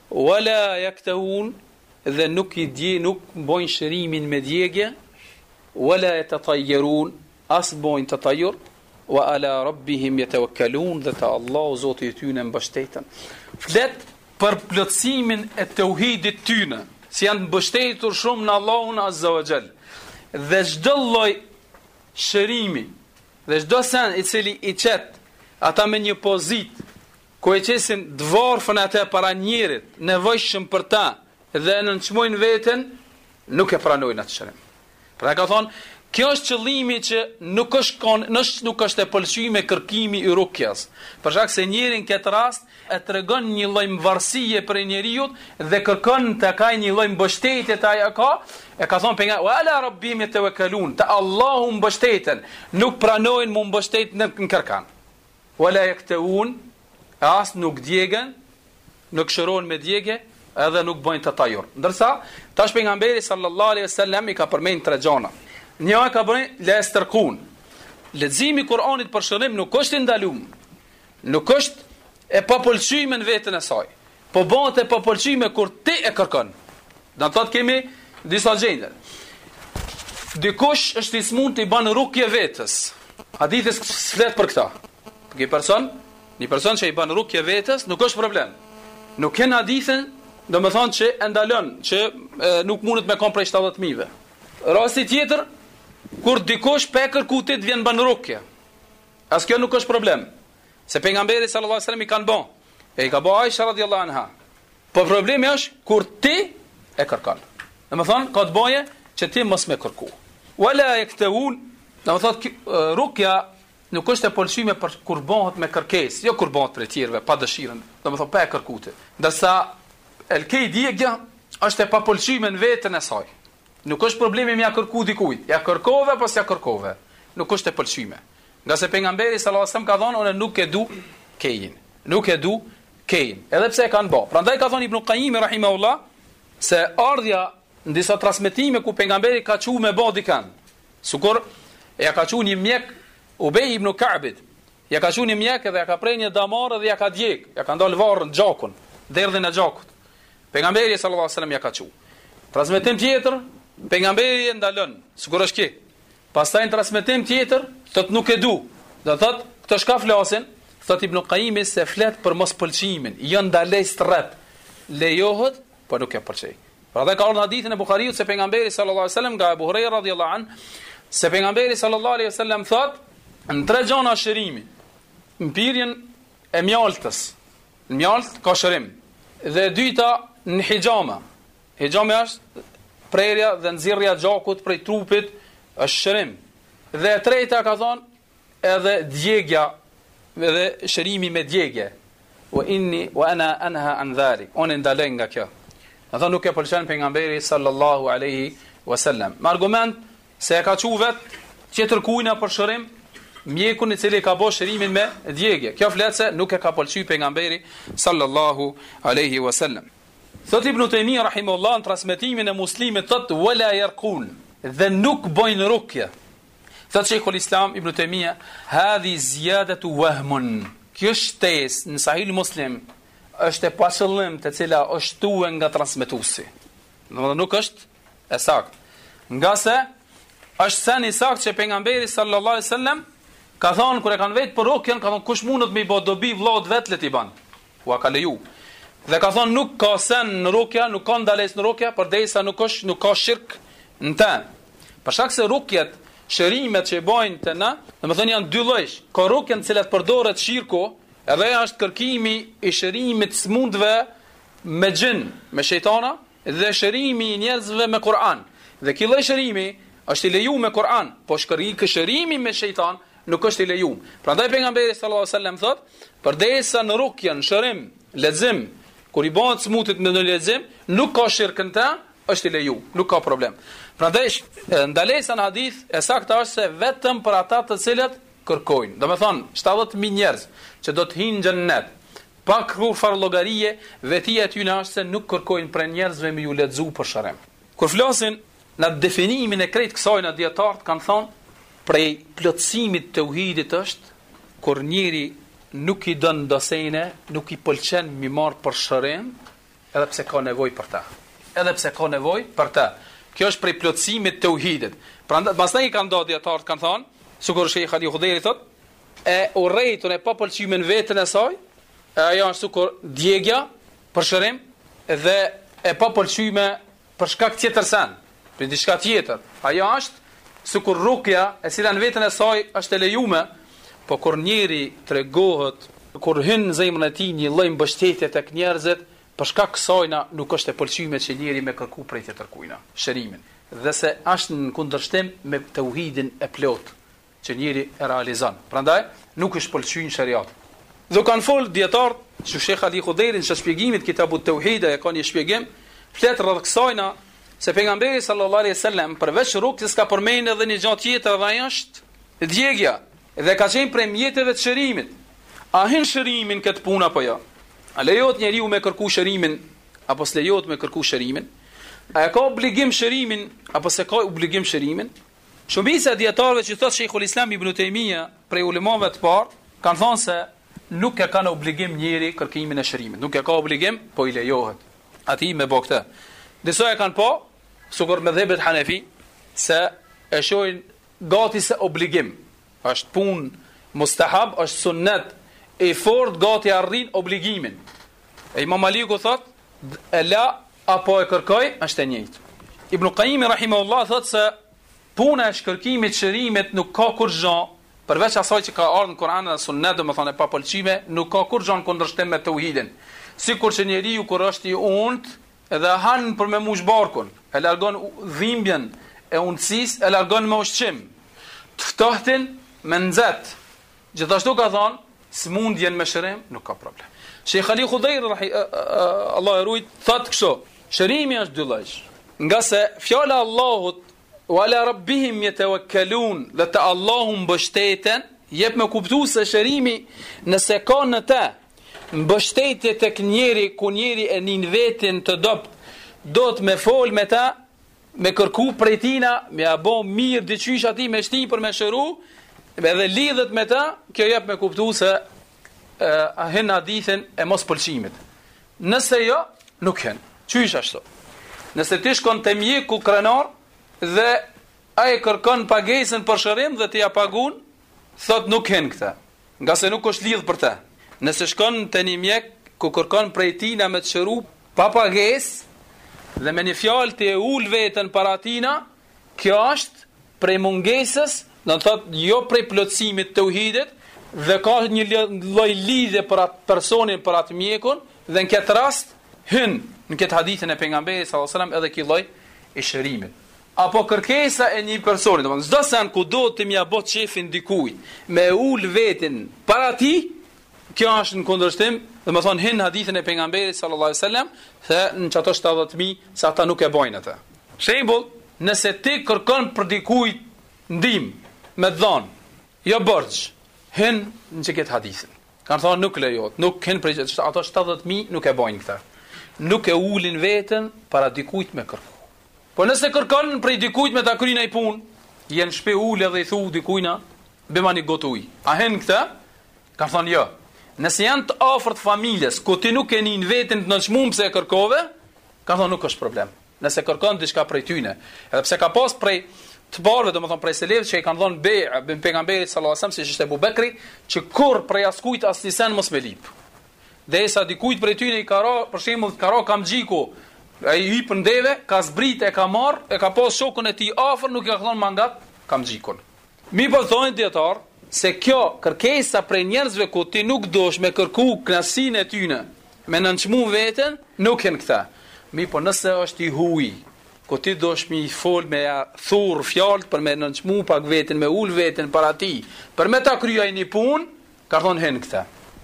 Wala yaktawun, dhe nuk i dje, nuk bojnë shërimin me djegje. Wala yatatayyarun, as bojnë tatayyur. Wa ala rabbihim yatawakkalun, dhe ta Allahu Zoti i tyre mbështeten. Flet për plotësimin e tauhidit tyne, si janë mbështetur shumë në Allahun azza wa jall. Dhe çdo lloj shërimi, dhe çdo sen i cili i qet ata me një pozit ku e qesin dvarfën atë para njerit, nevojshëm për ta dhe nënçmojnë veten, nuk e pranojnë atë shërim. Pra ka thonë, kjo është qëllimi që nuk është kon, nuk është e pëlqyme kërkimi i rukjas. Për shkak se njeri në këtë rast e tregon një lloj varësie për njeriu dhe kërkon të ka një lloj mbështetje të ajo ka, e ka thonë pejgamberi wa ala rabbihim yatawakkalun, ta Allahu mbështeten, nuk pranojnë mu mbështet në kërkan. Wala yaktawun, as nuk djegen, nuk shërohen me djegje, edhe nuk bëjnë tatajur. Ndërsa tash pejgamberi sallallahu alaihi wasallam i ka përmend tre gjëra. Një ka bënë la yastarqun. Leximi i Kuranit për shërim nuk është i ndaluar. Nuk është e papëlqyme në veten e saj. Po bëhet e papëlqyme kur ti e kërkon. Do të thotë kemi disa gjendje. Dikush është i smund të i banë rukje vetës. Hadithi flet për këtë. Një person, një person që i banë rukje vetës nuk është problem. Nuk ken hadithin, do të thonë që e ndalon, që e, nuk mundet me kon prej shtatëdhjetë mijëve. Rasti tjetër, kur dikush pe kërkutit vjen bën rukje. As kjo nuk është problem. Se pejgamberi sallallahu alajhi wasallam i kanë bën. E i ka bë Aisha radhiyallahu anha. Po problemi është kur ti e kërkon. Do të thonë ka të bëje që ti mos më kërku. Wala yaktawun, do të thotë rukja nuk është e pëlqyme për kur bëhet me kërkesë, jo kur bëhet për tjerëve pa dëshirën. Do të thotë pa e kërkuti. Ndërsa el kei djegja është e papëlqyme në veten e saj. Nuk është problemi me ja kërku dikujt. Ja kërkove pas ja kërkove. Nuk është e pëlqyme. Nga se pejgamberi sallallahu alajhi wasallam ka thonë, unë nuk e du kejin. Nuk e du kejin. Edhe pse e kanë bë. Prandaj ka thonë Ibn Qayyim rahimahullah se ardhja në disa transmetime ku pejgamberi ka thënë me bë dikan. Sikur ja ka thënë një mjek Ubej ibn Ka'bit. Ja ka thënë një mjek dhe ja ka prerë një damar dhe ja ka djeg. Ja ka ndal varrën gjakun, derdhin e gjakut. Pejgamberi sallallahu alajhi wasallam ja ka thënë. Transmetim tjetër pejgamberi e ndalon, sikur është kjo. Pastaj në transmetim tjetër, thot nuk e du. Do thot, këto shka flasin, thot Ibn Qayyim se flet për mos pëlqimin, jo ndalej stret. Lejohet, po nuk e pëlqej. Pra dhe ka ardhur në hadithin e Buhariut se pejgamberi sallallahu alajhi wasallam nga Abu Huraira radhiyallahu an, se pejgamberi sallallahu alajhi wasallam thot, në tre gjona shërimi, mpirjen e mjaltës. Në mjalt ka shërim. Dhe dyta në hijama. Hijama është prerja dhe nxirrja gjakut prej trupit është shërim. Dhe e treta ka thonë edhe djegja, edhe shërimi me djegje. Wa inni wa ana anha an dhalik. Unë ndaloj nga kjo. Do thonë nuk e pëlqen pejgamberi sallallahu alaihi wasallam. Me argument se e ka thënë vet tjetër kujna për shërim, mjekun i cili ka bërë shërimin me djegje. Kjo flet se nuk e ka pëlqyer pejgamberi sallallahu alaihi wasallam. Thot Ibn Taymiyyah rahimahullah në transmetimin e Muslimit thot wala yarqun, dhe nuk bojnë rukje. Thot Sheikhul Islam Ibn Taymiyyah, hadhi ziyadatu wahmun. Kjo shtesë në Sahih Muslim është e paqëllim të cila është tuar nga transmetuesi. Domethënë nuk është e saktë. Nga se është sen i saktë që pejgamberi sallallahu alaihi wasallam ka thonë kur e kanë vetë për rukjen, ka thonë kush mundet me i bë dobi vllahut vet let i ban. Ua ka leju. Dhe ka thonë nuk ka sen në rukja, nuk ka ndalesë në rukja, përderisa nuk është nuk ka shirk në të. Për shkak se rukjet, shërimet që bojnë të na, domethënë janë dy lloj. Ka rukjen të cilat përdoret shirku, edhe është kërkimi i shërimit smundve me gjin, me shejtana, dhe shërimi i njerëzve me Kur'an. Dhe ky lloj shërimi është i lejuar me Kur'an, po shërimi me shejtan nuk është i lejuar. Prandaj pejgamberi sallallahu alajhi wasallam thot, përderisa në rukjen, shërim, lexim, kur i bëhet smutit me në lexim, nuk ka shirkën ta, është i lejuar, nuk ka problem. Prandaj ndalesa në hadith e saktë është se vetëm për ata të cilët kërkojnë. Domethënë shtatëdhjetë mijë njerëz që do të hinë në xhennet, pa kur far llogarie, vetia e tyre është se nuk kërkojnë për njerëzve me ju lexu për shërim. Kur flasin në definimin e krejt kësaj në dietarët kanë thonë prej plotësimit të tauhidit është kur njeri nuk i don dosene, nuk i pëlqen mi marr për shërim, edhe pse ka nevojë për ta. Edhe pse ka nevojë për ta. Kjo është prej plotësimit të tauhidit. Prandaj pastaj i kanë dhënë dietarët kanë thonë, sikur Sheikh Ali Khuderi thotë, e urrejtun e pa pëlqymin vetën e saj, e ajo është sikur djegja për shërim dhe e pa pëlqyme për shkak tjetër sen, për diçka tjetër. Ajo është sikur rukja e cila në vetën e saj është e lejuar, po kur njeri tregohet, kur hyn në zemrën e tij një lloj mbështetje tek njerëzit, për shkak kësajna nuk është e pëlqyme që njeri me kërku prej tjetër kujna shërimin. Dhe se është në kundërshtim me tauhidin e plot që njeri e realizon. Prandaj nuk është pëlqyer shariat. Dhe kanë fol dietar që Sheikh Ali Khuderi në shpjegimit kitabut Tauhid e ka një shpjegim flet rreth kësajna se pejgamberi sallallahu alaihi wasallam përveç rukjes ka përmendur edhe një gjë tjetër dhe ajo është djegja. Dhe ka qenë prej mjeteve të shërimit. A hin shërimin këtë punë apo jo? A lejohet njeriu me kërku shërimin apo s'lejohet me kërku shërimin? A e ka obligim shërimin apo s'e ka obligim shërimin? Shumica e dietarëve që thot Sheikhul Islam Ibn Taymiyyah prej ulemave të parë kanë thënë se nuk e kanë obligim njeri kërkimin e shërimit. Nuk e ka obligim, po i lejohet. Ati me bë këtë. Disa e kanë po, sikur me dhëbet Hanefi, se e shohin gati se obligim. Është punë mustahab, është sunnet e fort gati arrin obligimin. E Imam Maliku thot, e la apo e kërkoj, është e njëjtë. Ibn Qayyim rahimahullah thot se puna e shkërkimit shërimit nuk ka kur gjë, përveç asaj që ka ardhur në Kur'an dhe Sunnet, domethënë pa pëlqime, nuk ka kur gjë kundërshtim me tauhidin. Sikur që njeriu kur është i unt, edhe han për me mush barkun, e largon dhimbjen e untësisë, e largon me ushqim. Të ftohtin me nxet. Gjithashtu ka thonë, smundjen me shërim nuk ka problem. Sheikh Ali Khuderi Allah e ruajt thot kështu, shërimi është dy lloj. Nga se fjala e Allahut wa ala rabbihim yatawakkalun, la ta Allahum mbështeten, jep me kuptu se shërimi nëse ka në të mbështetje tek njeri ku njeri e nin vetin të dopt, do të me fol me ta, me kërku prej tina, me abo mirë diqysh ati me shti për me shëru, edhe lidhet me ta, kjo jep me kuptu se uh, hen hadithin e mos pëlqimit. Nëse jo, nuk hen. Qysh ashtu? Nëse ti shkon të mjeku krenar dhe ai kërkon pagesën për shërim dhe ti ja pagun, thot nuk hen këta, nga se nuk është lidh për ta. Nëse shkon të një mjek ku kërkon prej tina me të shëru pa pagesë dhe me një fjalë të e ul vetën para tina, kjo është prej mungesës, do të thot jo prej plotësimit të tauhidit, dhe ka një lloj lidhje për atë personin, për atë mjekun, dhe në këtë rast hyn në këtë hadithin e pejgamberit sallallahu alajhi wasallam edhe ky lloj i shërimit. apo kërkesa e një personi, domethënë çdo sen ku do të mja bë çefin dikujt, me ul veten para ti, kjo është në kundërshtim, domethënë hin hadithin e pejgamberit sallallahu alajhi wasallam, se në çato shtatëdhjetë mijë se ata nuk e bojnë atë. Shembull, nëse ti kërkon për dikujt ndihmë me dhon, jo borxh, hin në çket hadithin. Kanë thonë nuk lejohet, nuk hin për ato shtatëdhjetë mijë nuk e bojnë këtë. Nuk e ulin veten para dikujt me kërku. Po nëse kërkon prej dikujt me ta kryej ai punë, janë shpe ulë dhe i thu dikujna, bëmani gotuj. A hen këtë? Kanë thonë jo. Nëse janë të afërt familjes, ku ti nuk e nin veten të nënçmuar pse e kërkove, kanë thonë nuk është problem. Nëse kërkon diçka prej tyne, edhe pse ka pas prej të parëve, domethënë prej selevëve që i kanë dhënë bejë ben pejgamberit sallallahu alajhi wasallam, siç ishte Abu Bekri, që kur prej askujt as nisen mos me lip. Derisa dikujt prej tyne i ka ra, për shembull, ka ra kamxhiku, ai i hip ndeve, ka zbrit e ka marr, e ka pas shokun e tij afër, nuk i ka thënë mangat kamxhikun. Mi po thonë dietar se kjo kërkesa prej njerëzve ku ti nuk dosh me kërku knasinë e tyne, me nënçmu veten, nuk janë këta. Mi po nëse është i huj, ku ti dosh mi fol me thurr fjalë për me nënçmu pak veten, me ul veten para ti, për me ta kryej një punë, ka thonë hen këta.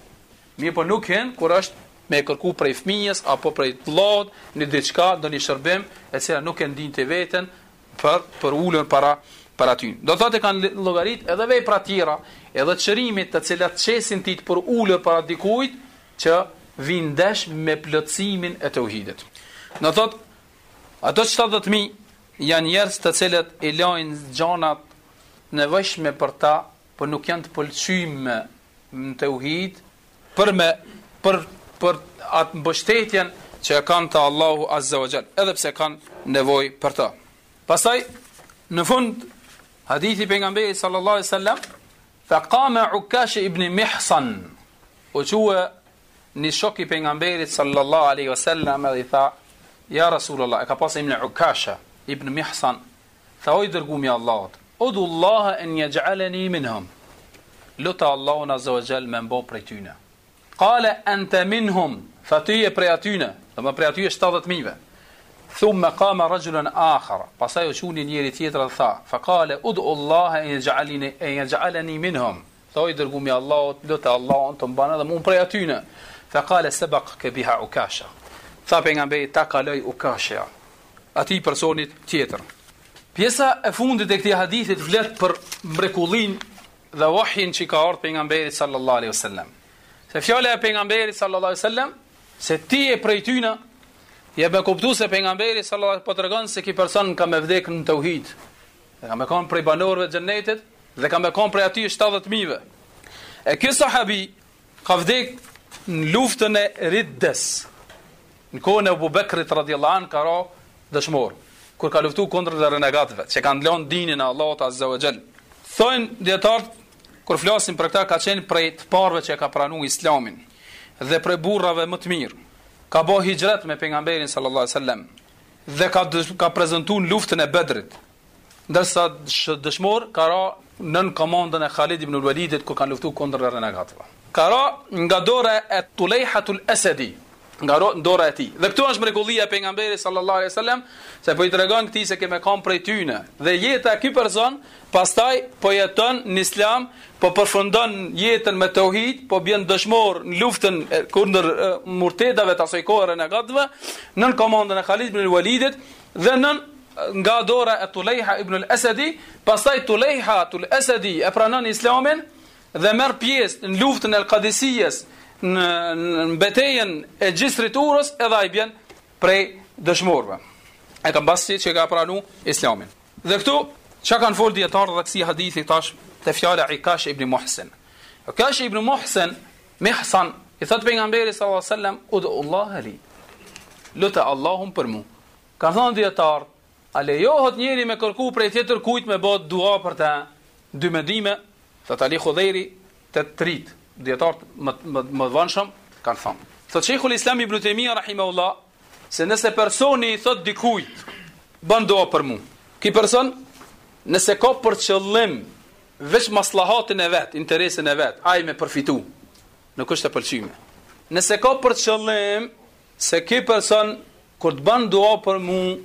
Mi po nuk hen kur është me kërku prej fëmijës apo prej vllaut në diçka, do një shërbim e cila nuk e ndinte veten për për ulën para para ty. Do thotë kanë llogarit edhe vepra tjera, edhe çërimit të cilat çesin ti për ulur para dikujt që vin dash me plotësimin e tauhidit. Do thotë ato shtatëdhjetë mijë janë njerëz të cilët i lajnë gjanat nevojshme për ta, por nuk janë të pëlqyeshme në tauhid për me për për atë mbështetjen që kanë te Allahu Azza wa Jall, edhe pse kanë nevojë për ta. Pastaj në fund hadithi pejgamberit sallallahu alaihi wasallam, fa qama Ukash ibn Mihsan, u thua një shok i pejgamberit sallallahu alaihi wasallam dhe i tha: ja Rasulullah, e ka pasur ibn Ukasha ibn Mihsan, tha o i dërguari i Allahut, udu Allah an yaj'alani minhum, luta Allahun Azza wa Jall me mbo prej tyne. Qala anta minhum, fa ti e prej atyne, do më prej atyne shtatëdhjetë mijëve. Thumma qama rajulun akhar, pastaj u shuni njëri tjetër dhe tha, fa qala ud'u Allah an yaj'alani an yaj'alani minhum, tha i dërguari i Allahut, luta Allahun të mban edhe mua prej atyne. Fa qala sabaqaka biha Ukasha, tha pejgamberi ta kaloi Ukasha, atij personit tjetër. Pjesa e fundit e këtij hadithit vlet për mrekullin dhe wahyin që ka ardhur pejgamberit sallallahu alaihi wasallam. Se fjala e pejgamberit sallallahu alaihi wasallam se ti e prej tyne, je me kuptu se pejgamberi sallallahu alaihi wasallam po tregon se ky person ka me vdek në tauhid. Ka me kon prej banorëve të xhennetit dhe ka me kon prej aty shtatëdhjetë mijëve. E ky sahabi ka vdek në luftën e Riddes. Në kohën e Abu Bekrit radhiyallahu anhu ka ra dëshmor, kur ka luftu kundër renegatëve, që kanë lënë dinin e Allahut Azza wa Jall. Thonë dietarët, kur flasin për këta, ka qenë prej të parëve që ka pranuar Islamin dhe prej burrave më të mirë. Ka bë hijret me pejgamberin sallallahu alaihi wasallam dhe ka ka prezantuar luftën e Bedrit. Ndërsa dëshmor ka ra nën komandën e Khalid ibn al-Walidit kur kanë luftuar kundër renegatëve. Ka ra nga dora e Tulejhatul Asadi, nga dora e tij. Dhe këtu është mrekullia e pejgamberit sallallahu alaihi wasallam, se po i tregon këtij se kemë kam prej tyne. Dhe jeta e ky person pastaj po jeton në Islam, po përfundon jetën me tauhid, po bën dëshmor në luftën kundër murtedave të asaj kohe renegatëve, nën komandën e Khalid ibn al-Walidit dhe nën nga dora e Tulejha ibn al-Asadi. Pastaj Tulejha al-Asadi e pranon Islamin dhe merr pjesë në luftën e Al-Qadisiyes, në, në betejën e Gjisrit Urës, edhe ai bën prej dëshmorëve. E ka mbasi që ka pranuar Islamin. Dhe këtu çka kanë fol dietarë dhe kësi hadithi tash te fjala e Ukash ibn Muhsin. Ukash ibn Muhsin Mihsan i thot pejgamberit sallallahu alaihi wasallam, ud'u Allah li, luta Allahun për mua. Ka thënë dietarë, a lejohet njëri me kërku prej tjetër kujt me bë dua për ta? Dy mendime, thot Ali Khudhairi te trit, dietarë më më më vonshëm kanë thënë. Thot Sheikhul Islam Ibn Taymiyah rahimahullah, se nëse personi i thot dikujt bën dua për mua, ky person nëse ka për qëllim veç maslahatin e vet, interesin e vet, ai me përfitu, nuk është e pëlqyme. Nëse ka për qëllim se ky person kur të bën dua për mua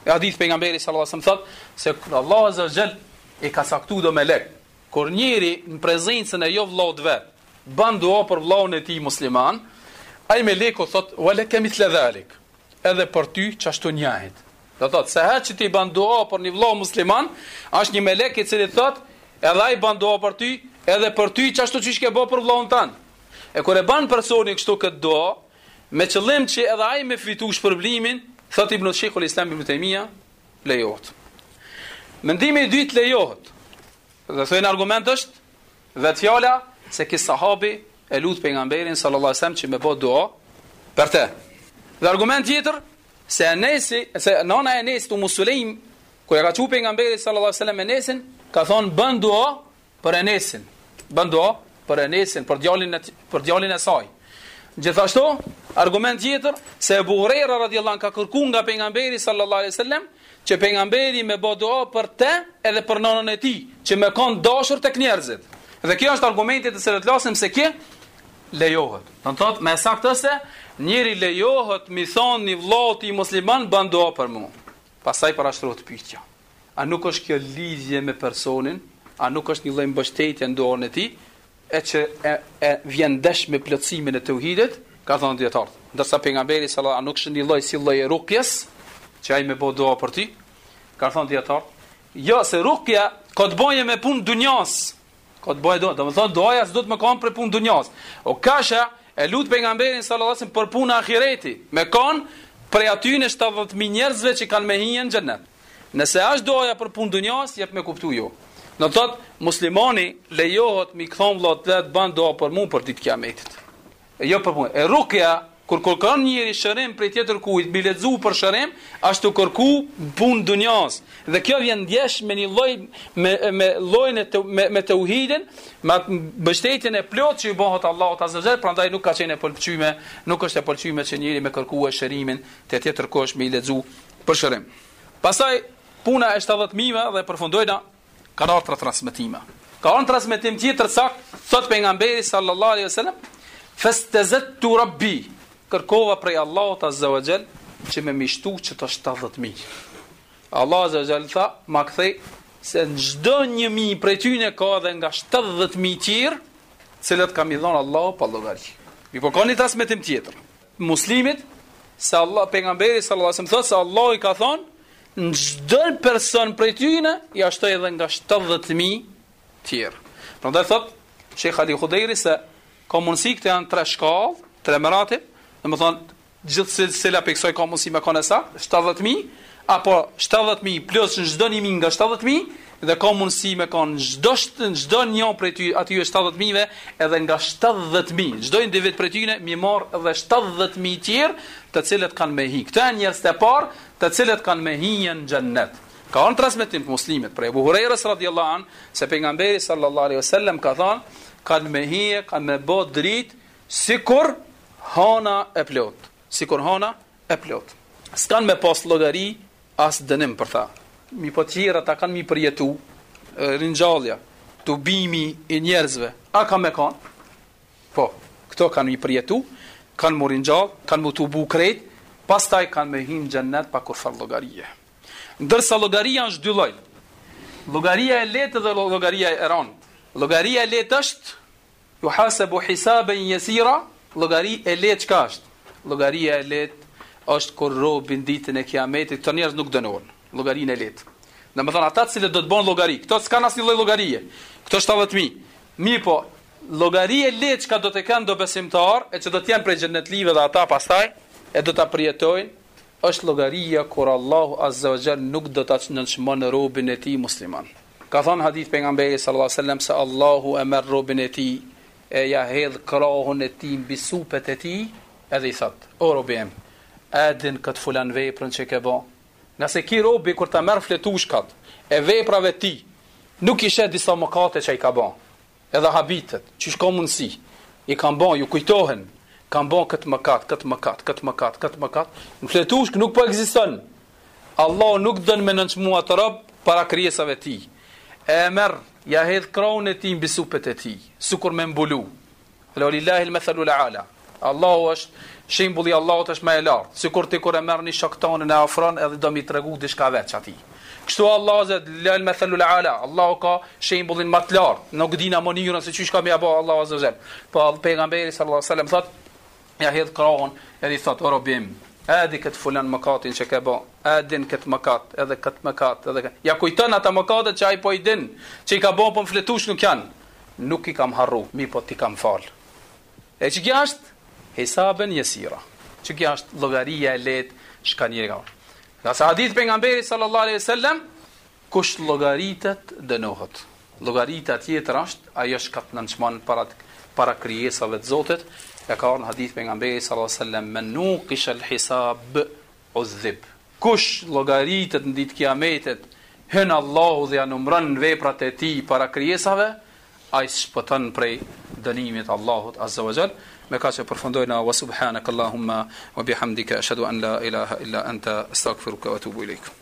Hadith pejgamberi sallallahu alaihi wasallam thot se Allahu azza wa jall e ka caktuar do melek. Kur njeri në prezencën e jo vllaut vet ban dua për vllaun e tij musliman, ai meleku thot walaka mithla dhalik. Edhe për ty çashtu njëjt. Do thot se ha që ti ban dua për një vllau musliman, është një melek i cili thot edhe ai ban dua për ty, edhe për ty çashtu çish ke bë për vllaun tan. E kur e ban personi kështu këtë dua, me qëllim që edhe ai me fitu shpërblimin, thot Ibn Sheikhul Islam Ibn Taymija, lejohet. Mendimi i dytë lejohet. Dhe thojnë argument është vetë fjala se ky sahabi e lut pejgamberin sallallahu alajhi wasallam që me bë dua për të. Dhe argument tjetër se Enesi, se nana e Enesit Umm Sulaim, kur e ka thënë pejgamberi sallallahu alajhi wasallam Enesin, ka thonë bën dua për Enesin. Bën dua për Enesin, për djalin e për djalin e saj. Gjithashtu, argument tjetër se Abu Huraira radhiyallahu anhu ka kërkuar nga pejgamberi sallallahu alajhi wasallam që pejgamberi me bë dua për të edhe për nënën e tij, që me kanë dashur tek njerëzit. Dhe kjo është argumenti të cilët lasim se kjo lejohet. Do të thotë me saktë se njëri lejohet mi thonë një vllaut i musliman bën dua për mua. Pastaj parashtrohet pyetja. A nuk është kjo lidhje me personin? A nuk është një lloj mbështetje në duan e tij? E që e, e vjen dash me plotësimin e tauhidit, ka thënë dietar. Ndërsa pejgamberi sallallahu alajhi wasallam nuk është një lloj si lloj rukjes, që ai më bë dua për ti, ka thënë dietar. Jo, se rukja ka të bëjë me punë dunjas. Ka të bëjë do, do të thotë doja s'do të më kanë për punë dunjas. O kasha e lut pejgamberin sallallahu alajhi wasallam për punë ahireti, me kanë për aty në shtatëdhjetë mijë njerëzve që kanë me hije në xhennet. Nëse është doja për punë dunjas, jep me kuptu jo. Do të thotë muslimani lejohet mi thon vëllot të bën doa për mua për ditë kiametit. E jo për punë. E rukja kur kërkon njëri shërim për tjetër kujt, mi lexu për shërim, ashtu kërku punë dunjas. Dhe kjo vjen ndjesh me një lloj me me llojin e te, me me tauhidin, me mbështetjen e plot që i bëhet Allahut azza wa jall, prandaj nuk ka qenë e pëlqyme, nuk është e pëlqyme që njëri me kërkuar shërimin te tjetër kush me i lexu për shërim. Pastaj puna e shtatëdhjetë mijëve dhe përfundojna ka ardhur transmetime. Ka ardhur transmetim tjetër sakt, thot pejgamberi sallallahu alaihi wasallam, fastazattu rabbi, kërkova prej Allahut azza wa jall që me mishtu që të shtatëdhjetë mijë. Allah azza wa jall tha, ma kthej se në çdo një mijë prej tyre ka edhe nga shtatëdhjetë mijë tjerë, të cilët kam i dhënë Allahu pa llogari. Mi po kanë transmetim tjetër. Muslimit se Allah pejgamberi sallallahu alaihi wasallam thot se Allah i ka thonë në çdo person prej tyre ja shtoi edhe nga shtatëdhjetë mijë tjerë. Prandaj thot Sheikh Ali Khudairi se ka mundësi këto janë tre shkallë, tre meratib, domethënë gjithë silsila për kësaj ka mundësi me kanë sa shtatëdhjetë mijë apo shtatëdhjetë mijë plus në çdo një mijë nga shtatëdhjetë mijë dhe ka mundësi me kanë çdo çdo një prej ty aty shtatëdhjetë mijëve edhe nga shtatëdhjetë mijë. Çdo individ prej tyre mi marr edhe shtatëdhjetë mijë tjerë, të cilët kanë me hi. Këto janë njerëz të parë, të cilët kanë me hije në xhennet. Ka on transmetim të muslimit për Abu Huraira radhiyallahu an se pejgamberi sallallahu alaihi wasallam ka thënë kanë me hije, kanë me bë dritë sikur hana e plot, sikur hana e plot. S'kan me pas llogari as dënim për ta. Mi po tjera ta kanë mi përjetu ringjallja, tubimi i njerëzve. A ka me kanë? Po, këto kanë mi përjetu, kanë mu ringjall, kanë mu tubu krejt, pastaj kanë me hinë xhennet pa kur fal llogarie. Ndërsa llogaria është dy lloj. Llogaria e lehtë dhe llogaria e rëndë. Llogaria e lehtë është yuhasabu hisaban yasira. Llogari e lehtë çka është? Llogaria e lehtë është kur robin ditën e kiametit, këto njerëz nuk dënohen. Llogarinë e lehtë. Domethënë ata që do të bëjnë llogari, këto s'kan asnjë lloj llogarie. Këto shtatëdhjetë mijë. Mirë po, llogaria e lehtë që do të kanë do besimtar, e që do të janë prej xhenetlive dhe ata pastaj e do ta përjetojnë, është llogaria kur Allahu azza wa jall nuk do ta nënçmon robin e tij musliman. Ka thënë hadith pejgamberi sallallahu alaihi wasallam se Allahu e merr robin e tij e ja hedh krahun e tij mbi supet e tij, edhe i thot: "O robi im, a din kët fulan veprën që ke bë?" Nëse ki robi kur ta merr fletushkat e veprave të tij, nuk i shet disa mëkate që i ka bën, edhe habitet, çish ka mundsi, i kanë bën, ju kujtohen, kanë bën këtë mëkat, këtë mëkat, këtë mëkat, këtë mëkat, në fletushk nuk po ekziston. Allah nuk dën me nënçmu atë rob para krijesave të tij. E merr, ja hedh krahun e tij mbi supet e tij, sikur me mbulu. Lillahi al-mathalu al-ala. Allahu është shembulli i Allahut është më i lartë. Sikur ti kur e merr një shoktonin e afron edhe do mi tregu diçka veç atij. Kështu Allah azza lal mathalul ala. Allahu ka shembullin më të lartë. Nuk dina monirën se çish ka më apo Allahu azza wajal. Po pejgamberi sallallahu alaihi wasallam thot, ja hedh krahun, edhe i thot o robim, edhe këtë fulan mëkatin që ka bë, edhe këtë mëkat, edhe këtë mëkat, edhe ja kujton ata mëkatet që ai po i din, që i ka bën po mfletush nuk janë. Nuk i kam harru, mi po ti kam fal. E që kja është hisaben jesira. Që kja është llogaria e lehtë shka njëri ka. Nga sa hadith pejgamberi sallallahu alaihi wasallam, kush llogaritet dënohet. Llogarita tjetër është ajo që të nënçmon para para krijesave të Zotit. E ka në hadith pejgamberi sallallahu alaihi wasallam, men nuqish al-hisab uzib. Kush llogaritet në ditë kiametit, hyn Allahu dhe ja numron veprat e tij para krijesave, ai shpëton prej dënimit Allahut azza wa jall. Me ka që përfundojna wa subhanakallahumma wa bihamdika ashhadu an la ilaha illa anta astaghfiruka wa atubu ilaik.